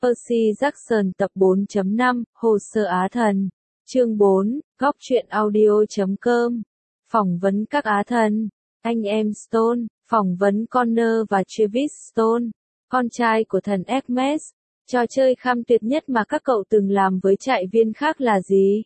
Percy Jackson tập 4.5, Hồ sơ Á thần. Chương 4, Góc truyện audio.com. Phỏng vấn các Á thần. Anh em Stone, phỏng vấn Connor và Travis Stone, con trai của thần Hermes. Trò chơi kham tuyệt nhất mà các cậu từng làm với trại viên khác là gì?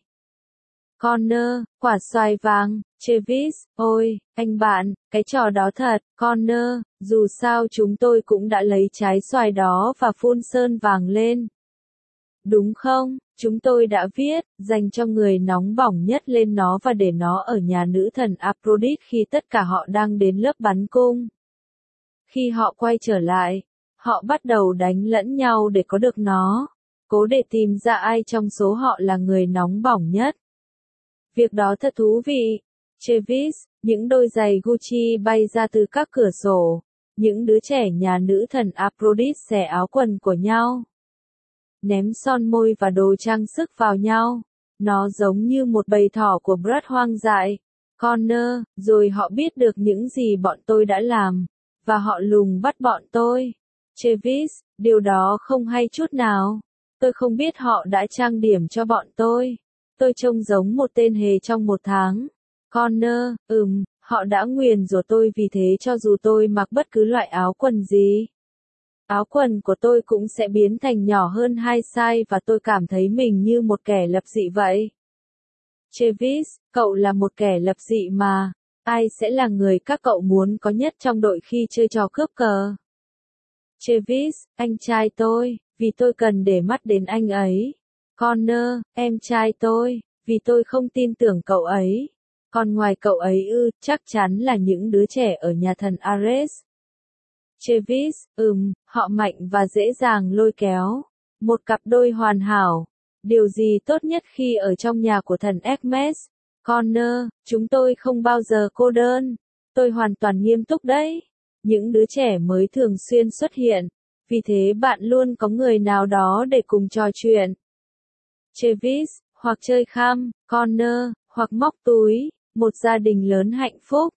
Connor, quả xoài vàng. Travis, ôi, anh bạn, cái trò đó thật. Connor, dù sao chúng tôi cũng đã lấy trái xoài đó và phun sơn vàng lên. Đúng không? Chúng tôi đã viết, dành cho người nóng bỏng nhất lên nó và để nó ở nhà nữ thần Aphrodite khi tất cả họ đang đến lớp bắn cung. Khi họ quay trở lại, họ bắt đầu đánh lẫn nhau để có được nó. Cố để tìm ra ai trong số họ là người nóng bỏng nhất. Việc đó thật thú vị. Travis, những đôi giày Gucci bay ra từ các cửa sổ. Những đứa trẻ nhà nữ thần Aphrodite xẻ áo quần của nhau. Ném son môi và đồ trang sức vào nhau. Nó giống như một bầy thỏ của Brad hoang dại. Connor, rồi họ biết được những gì bọn tôi đã làm. Và họ lùng bắt bọn tôi. Travis, điều đó không hay chút nào. Tôi không biết họ đã trang điểm cho bọn tôi. Tôi trông giống một tên hề trong một tháng. Connor, họ đã nguyền rủa tôi vì thế cho dù tôi mặc bất cứ loại áo quần gì. Áo quần của tôi cũng sẽ biến thành nhỏ hơn 2 size và tôi cảm thấy mình như một kẻ lập dị vậy. Travis, cậu là một kẻ lập dị mà. Ai sẽ là người các cậu muốn có nhất trong đội khi chơi trò cướp cờ? Travis, anh trai tôi, vì tôi cần để mắt đến anh ấy. Connor, em trai tôi, vì tôi không tin tưởng cậu ấy. Còn ngoài cậu ấy chắc chắn là những đứa trẻ ở nhà thần Ares. Travis, họ mạnh và dễ dàng lôi kéo. Một cặp đôi hoàn hảo. Điều gì tốt nhất khi ở trong nhà của thần Hermes? Connor, chúng tôi không bao giờ cô đơn. Tôi hoàn toàn nghiêm túc đấy. Những đứa trẻ mới thường xuyên xuất hiện. Vì thế bạn luôn có người nào đó để cùng trò chuyện. Travis, hoặc chơi kham, Connor, hoặc móc túi. Một gia đình lớn hạnh phúc.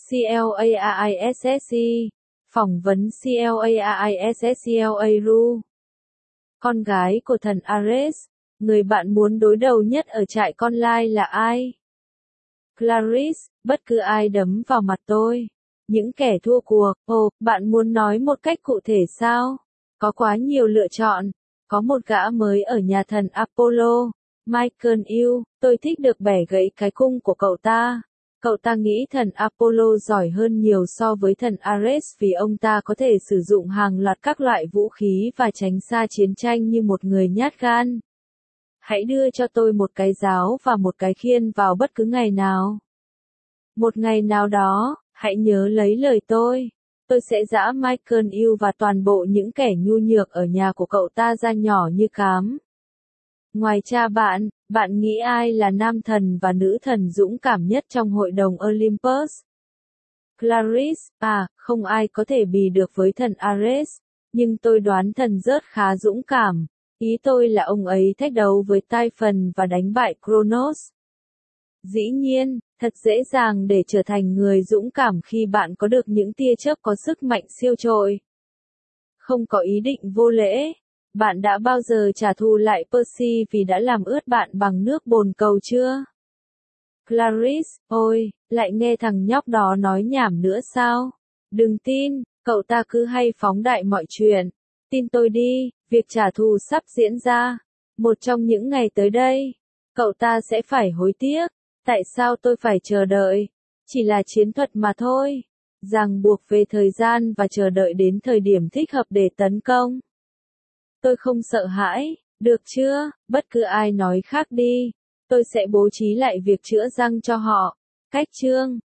CLAISSE. Phỏng vấn CLAISSCLARU. Con gái của thần Ares. Người bạn muốn đối đầu nhất ở trại con lai là ai? Clarice, bất cứ ai đấm vào mặt tôi. Những kẻ thua cuộc. Bạn muốn nói một cách cụ thể sao? Có quá nhiều lựa chọn. Có một gã mới ở nhà thần Apollo. Michael Yu, tôi thích được bẻ gãy cái cung của cậu ta. Cậu ta nghĩ thần Apollo giỏi hơn nhiều so với thần Ares vì ông ta có thể sử dụng hàng loạt các loại vũ khí và tránh xa chiến tranh như một người nhát gan. Hãy đưa cho tôi một cái giáo và một cái khiên vào bất cứ ngày nào. Một ngày nào đó, hãy nhớ lấy lời tôi. Tôi sẽ giã Michael Yu và toàn bộ những kẻ nhu nhược ở nhà của cậu ta ra nhỏ như cám. Ngoài cha bạn nghĩ ai là nam thần và nữ thần dũng cảm nhất trong hội đồng Olympus? Clarice, không ai có thể bì được với thần Ares, nhưng tôi đoán thần Zeus khá dũng cảm. Ý tôi là ông ấy thách đấu với Typhon và đánh bại Kronos. Dĩ nhiên, thật dễ dàng để trở thành người dũng cảm khi bạn có được những tia chớp có sức mạnh siêu trội. Không có ý định vô lễ. Bạn đã bao giờ trả thù lại Percy vì đã làm ướt bạn bằng nước bồn cầu chưa? Clarice, ôi, lại nghe thằng nhóc đó nói nhảm nữa sao? Đừng tin, cậu ta cứ hay phóng đại mọi chuyện. Tin tôi đi, việc trả thù sắp diễn ra. Một trong những ngày tới đây, cậu ta sẽ phải hối tiếc. Tại sao tôi phải chờ đợi? Chỉ là chiến thuật mà thôi. Ràng buộc về thời gian và chờ đợi đến thời điểm thích hợp để tấn công. Tôi không sợ hãi, được chưa? Bất cứ ai nói khác đi. Tôi sẽ bố trí lại việc chữa răng cho họ. Cách chương